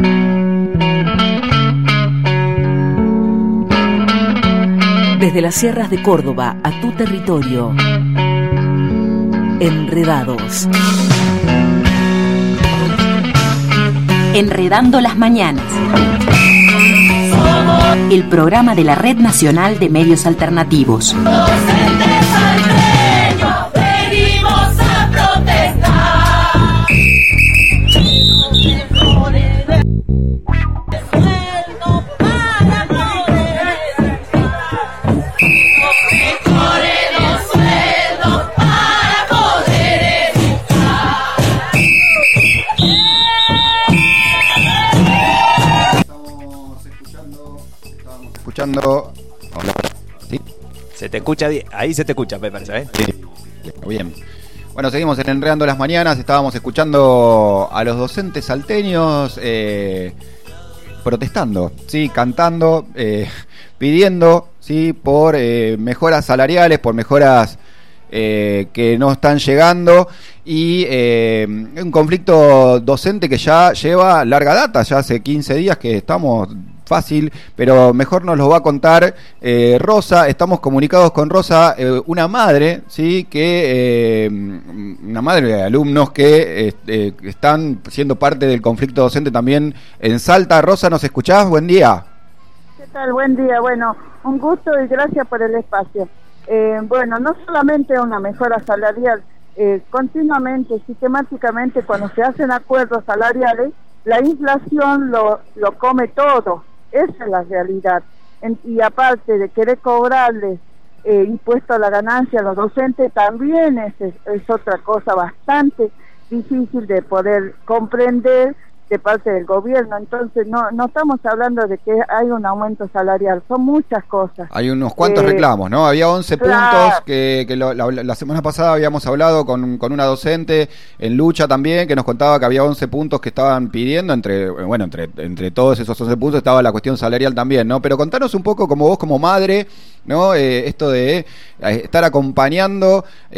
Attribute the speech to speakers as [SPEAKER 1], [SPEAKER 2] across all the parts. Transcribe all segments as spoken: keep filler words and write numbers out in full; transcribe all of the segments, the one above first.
[SPEAKER 1] Desde las sierras de Córdoba a tu territorio. Enredados.
[SPEAKER 2] Enredando las mañanas. El programa de la Red Nacional de Medios Alternativos.
[SPEAKER 3] Docentes salteños, venimos a protestar.
[SPEAKER 4] Escuchando. Hola. ¿Sí?
[SPEAKER 5] Se te escucha, ahí se te escucha, me parece, ¿eh?
[SPEAKER 4] Sí. Bien. Bueno, seguimos en Enredando las Mañanas. Estábamos escuchando a los docentes salteños eh, protestando, sí, cantando, eh, pidiendo, sí, por eh, mejoras salariales, por mejoras eh, que no están llegando y eh, un conflicto docente que ya lleva larga data, ya hace quince días que estamos. Fácil, pero mejor nos lo va a contar eh, Rosa. Estamos comunicados con Rosa, eh, una madre, sí, que eh, una madre de alumnos que eh, eh, están siendo parte del conflicto docente también en Salta. Rosa, ¿nos escuchás? Buen día.
[SPEAKER 6] ¿Qué tal? Buen día. Bueno, un gusto y gracias por el espacio. Eh, bueno, no solamente una mejora salarial, eh, continuamente, sistemáticamente, cuando se hacen acuerdos salariales, la inflación lo, lo come todo. Esa es la realidad. En, y aparte de querer cobrarles eh, impuesto a la ganancia a los docentes, también es, es, es otra cosa bastante difícil de poder comprender de parte del gobierno. Entonces no no estamos hablando de que hay un aumento salarial, son muchas cosas.
[SPEAKER 4] Hay unos cuantos eh, reclamos, ¿no? Había once claro. puntos que, que lo, la, la semana pasada habíamos hablado con, con una docente en lucha también, que nos contaba que había once puntos que estaban pidiendo, entre bueno entre entre todos esos once puntos estaba la cuestión salarial también, ¿no? Pero contanos un poco, como vos como madre, ¿no? Eh, esto de eh, estar acompañando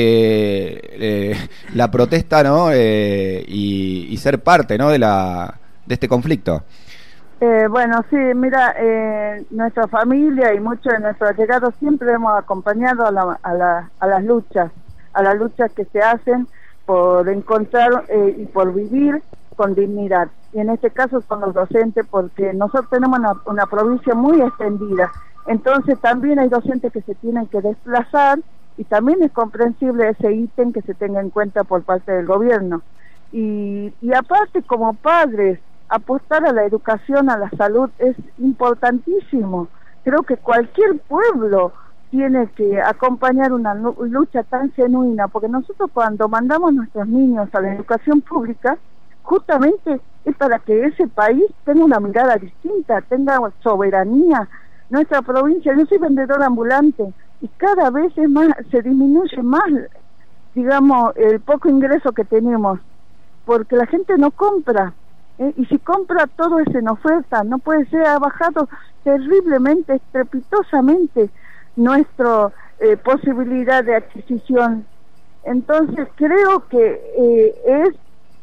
[SPEAKER 4] eh, eh, la protesta, ¿no? Eh, y, y ser parte, ¿no? de la de este conflicto.
[SPEAKER 6] Eh, bueno, sí, mira, eh, nuestra familia y muchos de nuestros allegados siempre hemos acompañado a, la, a, la, a las luchas, a las luchas que se hacen por encontrar eh, y por vivir con dignidad. Y en este caso son los docentes, porque nosotros tenemos una, una provincia muy extendida. Entonces también hay docentes que se tienen que desplazar y también es comprensible ese ítem que se tenga en cuenta por parte del gobierno. Y, y aparte, como padres, apostar a la educación, a la salud es importantísimo. Creo que cualquier pueblo tiene que acompañar una lucha tan genuina, porque nosotros cuando mandamos nuestros niños a la educación pública, justamente es para que ese país tenga una mirada distinta, tenga soberanía. Nuestra provincia, yo soy vendedora ambulante y cada vez es más, se disminuye más, digamos, el poco ingreso que tenemos, porque la gente no compra, ¿eh? Y si compra todo es en oferta, no puede ser, ha bajado terriblemente, estrepitosamente nuestra eh, posibilidad de adquisición. Entonces creo que eh,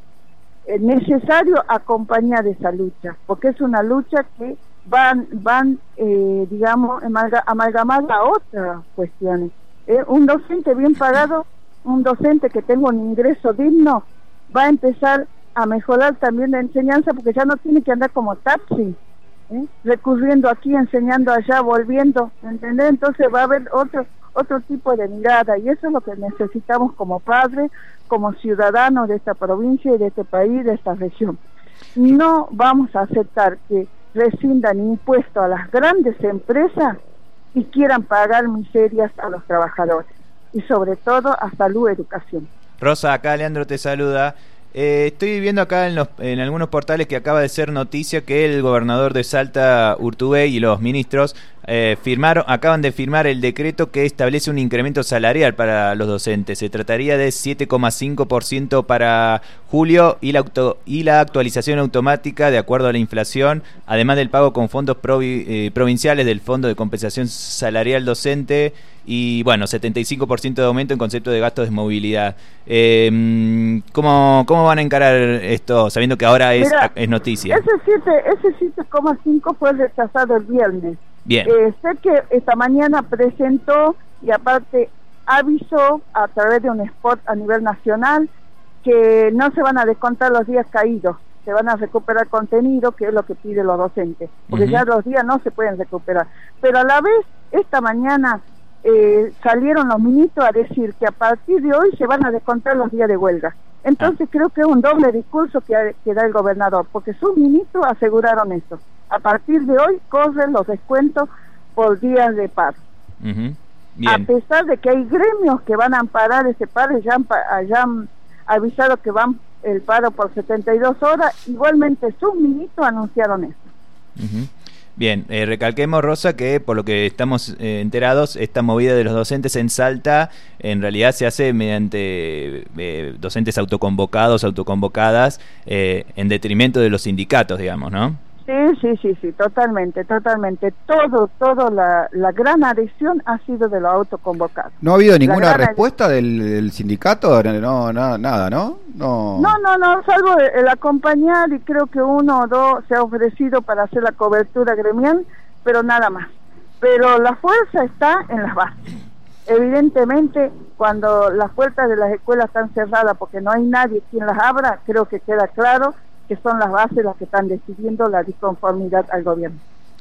[SPEAKER 6] es necesario acompañar esa lucha, porque es una lucha que van, van eh, digamos, amalga, amalgamada a otras cuestiones. Eh, un docente bien pagado, un docente que tenga un ingreso digno, va a empezar a mejorar también la enseñanza, porque ya no tiene que andar como taxi, ¿eh? recurriendo aquí, enseñando allá, volviendo, ¿entendés? Entonces va a haber otro otro tipo de mirada, y eso es lo que necesitamos como padres, como ciudadanos de esta provincia y de este país, de esta región. No vamos a aceptar que rescindan impuestos a las grandes empresas y quieran pagar miserias a los trabajadores, y sobre todo a salud y educación.
[SPEAKER 5] Rosa, acá Leandro te saluda. Eh, estoy viendo acá en, los, en algunos portales que acaba de ser noticia que el gobernador de Salta, Urtubey, y los ministros eh, firmaron, acaban de firmar el decreto que establece un incremento salarial para los docentes. Se trataría de siete coma cinco por ciento para julio y la, auto, y la actualización automática de acuerdo a la inflación, además del pago con fondos provi, eh, provinciales del Fondo de Compensación Salarial Docente y, bueno, setenta y cinco por ciento de aumento en concepto de gastos de movilidad. Eh, ¿cómo, ¿Cómo van a encarar esto, sabiendo que ahora es,
[SPEAKER 6] Mira,
[SPEAKER 5] es noticia?
[SPEAKER 6] Ese siete, ese siete coma cinco fue rechazado el viernes.
[SPEAKER 5] Bien.
[SPEAKER 6] Eh, sé que esta mañana presentó y aparte avisó a través de un spot a nivel nacional que no se van a descontar los días caídos, se van a recuperar contenido, que es lo que piden los docentes, porque uh-huh. ya los días no se pueden recuperar. Pero a la vez, esta mañana eh, salieron los ministros a decir que a partir de hoy se van a descontar los días de huelga. Entonces ah. creo que es un doble discurso que, que da el gobernador, porque sus ministros aseguraron eso. A partir de hoy corren los descuentos por días de paro.
[SPEAKER 5] Uh-huh. Bien.
[SPEAKER 6] A pesar de que hay gremios que van a amparar ese paro, ya han, ya han avisado que van el paro por setenta y dos horas, igualmente sus ministros anunciaron eso.
[SPEAKER 5] Uh-huh. Bien, eh, recalquemos, Rosa, que por lo que estamos eh, enterados, esta movida de los docentes en Salta en realidad se hace mediante eh, docentes autoconvocados, autoconvocadas, eh, en detrimento de los sindicatos, digamos, ¿no?
[SPEAKER 6] Sí, sí, sí, sí, totalmente, totalmente. Todo, todo, la, la gran adhesión ha sido de los autoconvocados.
[SPEAKER 4] ¿No ha habido ninguna respuesta del, del sindicato? No, no, nada, ¿no? No,
[SPEAKER 6] no, no, no, salvo el, el acompañar, y creo que uno o dos se ha ofrecido para hacer la cobertura gremial, pero nada más. Pero la fuerza está en las bases. Evidentemente, cuando las puertas de las escuelas están cerradas porque no hay nadie quien las abra, creo que queda claro que son las bases las que están decidiendo la disconformidad al gobierno.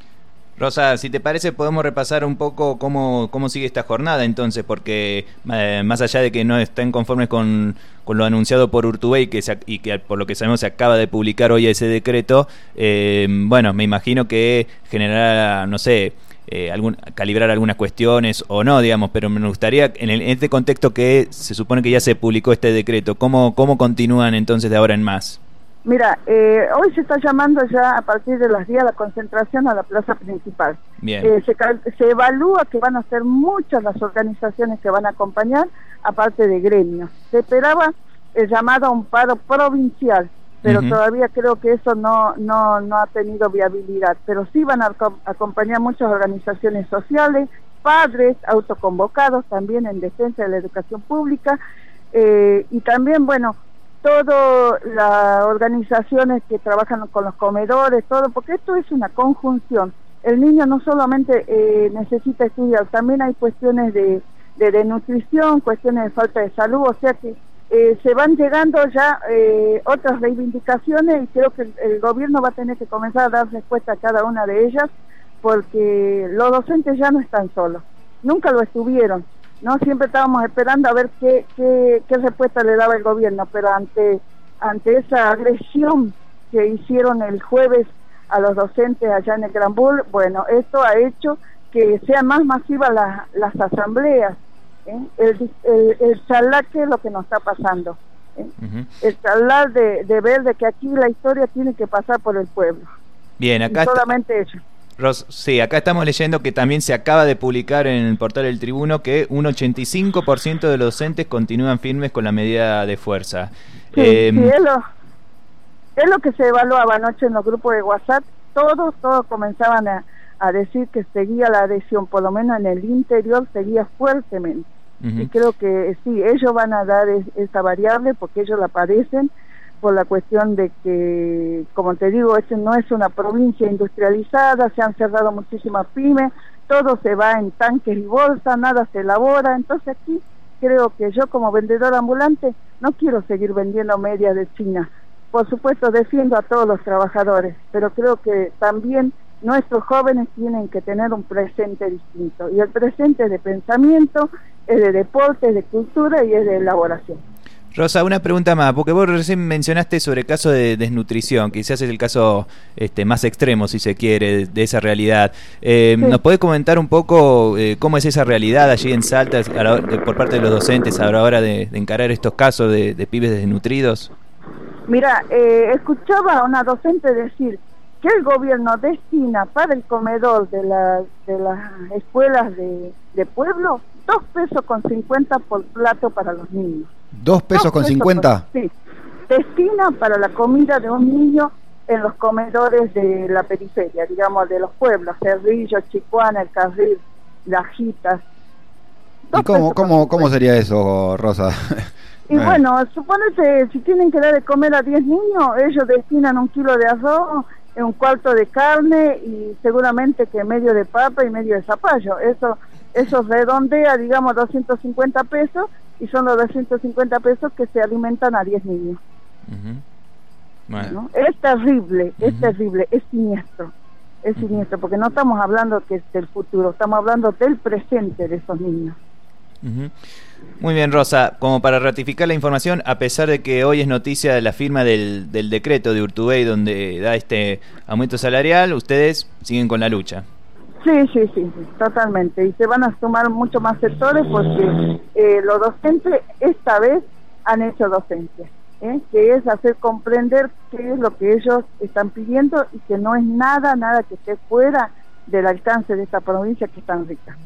[SPEAKER 5] Rosa, si te parece podemos repasar un poco cómo, cómo sigue esta jornada entonces, porque eh, más allá de que no estén conformes con, con lo anunciado por Urtubey que se, y que por lo que sabemos se acaba de publicar hoy ese decreto, eh, bueno, me imagino que generará, no sé, eh, algún, calibrar algunas cuestiones o no, digamos, pero me gustaría, en, el, en este contexto que se supone que ya se publicó este decreto, ¿cómo, cómo continúan entonces de ahora en más?
[SPEAKER 6] Mira, eh, hoy se está llamando ya a partir de las diez la concentración a la plaza principal.
[SPEAKER 5] Bien.
[SPEAKER 6] Eh, se, se evalúa que van a ser muchas las organizaciones que van a acompañar, aparte de gremios. Se esperaba el llamado a un paro provincial, pero uh-huh. todavía creo que eso no, no, no ha tenido viabilidad. Pero sí van a acompañar muchas organizaciones sociales, padres autoconvocados también en defensa de la educación pública, eh, y también, bueno, todas las organizaciones que trabajan con los comedores, todo, porque esto es una conjunción. El niño no solamente eh, necesita estudiar, también hay cuestiones de, de, de nutrición, cuestiones de falta de salud, o sea que eh, se van llegando ya eh, otras reivindicaciones y creo que el, el gobierno va a tener que comenzar a dar respuesta a cada una de ellas, porque los docentes ya no están solos, nunca lo estuvieron. No, siempre estábamos esperando a ver qué, qué, qué respuesta le daba el gobierno, pero ante ante esa agresión que hicieron el jueves a los docentes allá en el Gran Bull, bueno, esto ha hecho que sean más masivas las, las asambleas, ¿eh? el, el, el charlar qué es lo que nos está pasando, ¿eh? Uh-huh. El charlar de, de ver de que aquí la historia tiene que pasar por el pueblo.
[SPEAKER 5] Bien, acá
[SPEAKER 6] y solamente está... eso.
[SPEAKER 5] Ros, sí, acá estamos leyendo que también se acaba de publicar en el portal del Tribuno que un ochenta y cinco por ciento de los docentes continúan firmes con la medida de fuerza.
[SPEAKER 6] Sí, eh, sí, es, lo, es lo que se evaluaba anoche en los grupos de WhatsApp. Todos, todos comenzaban a, a decir que seguía la adhesión, por lo menos en el interior seguía fuertemente. Uh-huh. Y creo que sí, ellos van a dar es, esa variable porque ellos la padecen, por la cuestión de que, como te digo, este no es una provincia industrializada, se han cerrado muchísimas pymes, todo se va en tanques y bolsas, nada se elabora, entonces aquí creo que yo como vendedor ambulante no quiero seguir vendiendo medias de China. Por supuesto defiendo a todos los trabajadores, pero creo que también nuestros jóvenes tienen que tener un presente distinto, y el presente es de pensamiento, es de deporte, es de cultura y es de elaboración.
[SPEAKER 5] Rosa, una pregunta más, porque vos recién mencionaste sobre el caso de desnutrición, quizás es el caso este, más extremo, si se quiere, de, de esa realidad. Eh, sí. ¿Nos podés comentar un poco eh, cómo es esa realidad allí en Salta la, de, por parte de los docentes a la hora de, de encarar estos casos de, de pibes desnutridos?
[SPEAKER 6] Mira, eh, escuchaba a una docente decir, que el gobierno destina para el comedor de, la, de las escuelas de, de pueblo dos pesos con cincuenta por plato para los niños.
[SPEAKER 4] ¿Dos pesos
[SPEAKER 6] Dos
[SPEAKER 4] con
[SPEAKER 6] pesos
[SPEAKER 4] cincuenta?
[SPEAKER 6] por- sí, destina para la comida de un niño en los comedores de la periferia, digamos, de los pueblos, Cerrillo, Chicuana, El Carril, Lajitas.
[SPEAKER 4] ¿Y cómo, cómo, cómo sería eso, Rosa?
[SPEAKER 6] Y bueno, suponete, si tienen que dar de comer a diez niños, ellos destinan un kilo de arroz, un cuarto de carne y seguramente que medio de papa y medio de zapallo. Eso eso redondea, digamos, doscientos cincuenta pesos, y son los doscientos cincuenta pesos que se alimentan a diez niños.
[SPEAKER 5] Uh-huh. Bueno.
[SPEAKER 6] ¿No? Es terrible, es
[SPEAKER 5] Ujú.
[SPEAKER 6] terrible, es siniestro, es siniestro, porque no estamos hablando que es del futuro, estamos hablando del presente de esos niños.
[SPEAKER 5] Ujú. Muy bien, Rosa, como para ratificar la información, a pesar de que hoy es noticia la firma del, del decreto de Urtubey donde da este aumento salarial, ustedes siguen con la lucha.
[SPEAKER 6] Sí, sí, sí, sí, totalmente, y se van a sumar mucho más sectores porque eh, los docentes esta vez han hecho docencia, ¿eh? que es hacer comprender qué es lo que ellos están pidiendo y que no es nada, nada que esté fuera del alcance de esta provincia que es tan rica.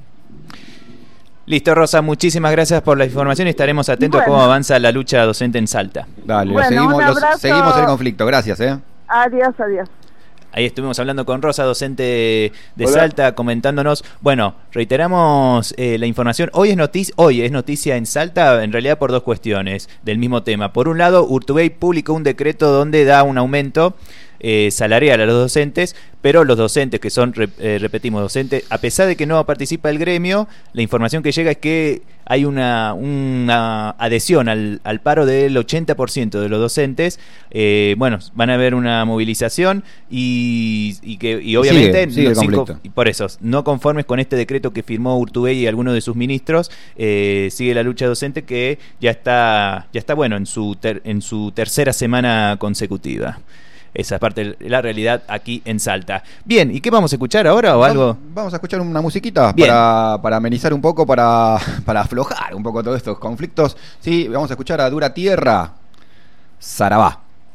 [SPEAKER 5] Listo, Rosa, muchísimas gracias por la información y estaremos atentos
[SPEAKER 6] Bueno.
[SPEAKER 5] a cómo avanza la lucha docente en Salta.
[SPEAKER 4] Dale,
[SPEAKER 6] Bueno,
[SPEAKER 4] lo seguimos,
[SPEAKER 6] un
[SPEAKER 4] lo-
[SPEAKER 6] abrazo.
[SPEAKER 4] seguimos el conflicto. Gracias, ¿eh?
[SPEAKER 6] Adiós, adiós.
[SPEAKER 5] Ahí estuvimos hablando con Rosa, docente de
[SPEAKER 4] Hola.
[SPEAKER 5] Salta, comentándonos. Bueno, reiteramos eh, la información. Hoy es noticia, hoy es noticia en Salta, en realidad por dos cuestiones del mismo tema. Por un lado, Urtubey publicó un decreto donde da un aumento eh, salarial a los docentes, pero los docentes que son, re- eh, repetimos, docentes, a pesar de que no participa el gremio, la información que llega es que hay una, una adhesión al, al paro del ochenta por ciento de los docentes. Eh, bueno, van a haber una movilización y, y que y obviamente
[SPEAKER 4] sigue, sigue el
[SPEAKER 5] no- sin
[SPEAKER 4] conflicto.
[SPEAKER 5] co- y por eso, no conformes con este decreto que firmó Urtubey y algunos de sus ministros, eh, sigue la lucha docente que ya está ya está bueno en su ter- en su tercera semana consecutiva. Esa es parte de la realidad aquí en Salta. Bien, ¿y qué vamos a escuchar ahora o algo?
[SPEAKER 4] Vamos a escuchar una musiquita
[SPEAKER 5] Bien.
[SPEAKER 4] para, para amenizar un poco, para, para aflojar un poco todos estos conflictos. Sí, vamos a escuchar a Dura Tierra, Sarabá.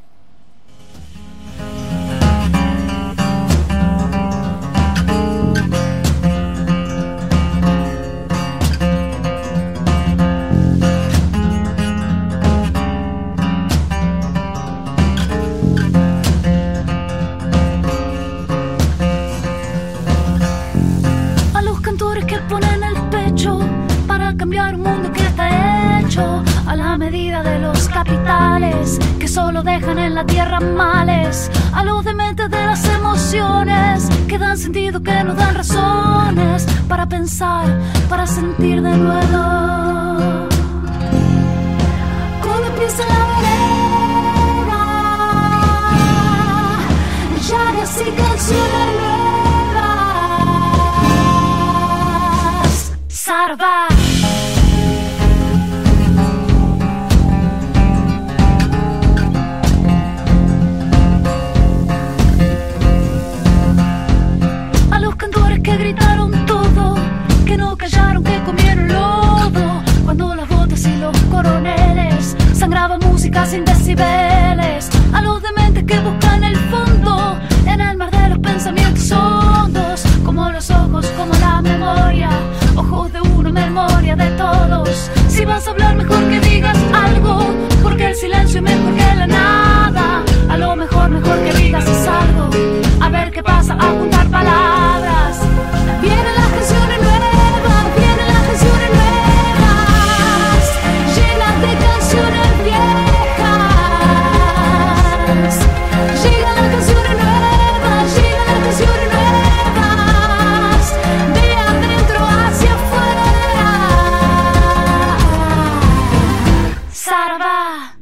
[SPEAKER 7] A los cantores que ponen el pecho para cambiar un mundo que está hecho a la medida de los capitales que solo dejan en la tierra males. A los dementes de las emociones que dan sentido, que nos dan razones para pensar, para sentir de nuevo. Cuando empieza la vereda, llagas y canciones nuevas. Sarva. A los cantores que gritaron todo, que no callaron, que comieron lodo, cuando las botas y los coroneles sangraban música sin decibeles. A los dementes que buscan el fondo en el mar de los pensamientos hondos, como los ojos, como la memoria, ojos de uno, memoria de todos. Si vas a hablar, mejor que digas algo, porque el silencio es mejor que la nada. A lo mejor, mejor que digas es algo, a ver qué pasa, a juntar palabras. Vienen las canciones nuevas, vienen las canciones nuevas, llenas de canciones viejas. Llegan las canciones nuevas, llegan las canciones nuevas, de adentro hacia afuera. Sarva.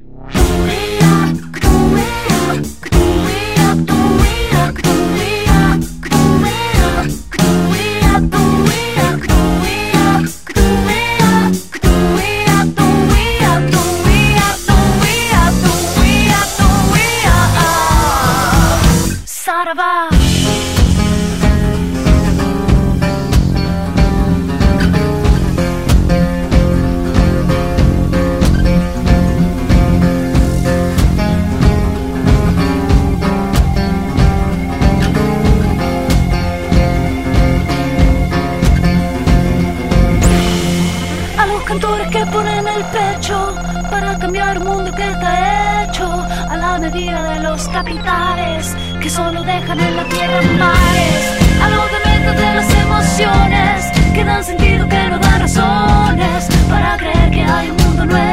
[SPEAKER 7] Sarva. día de los capitales que solo dejan en la tierra mares, a los dementos de las emociones que dan sentido, que nos dan razones para creer que hay un mundo nuevo.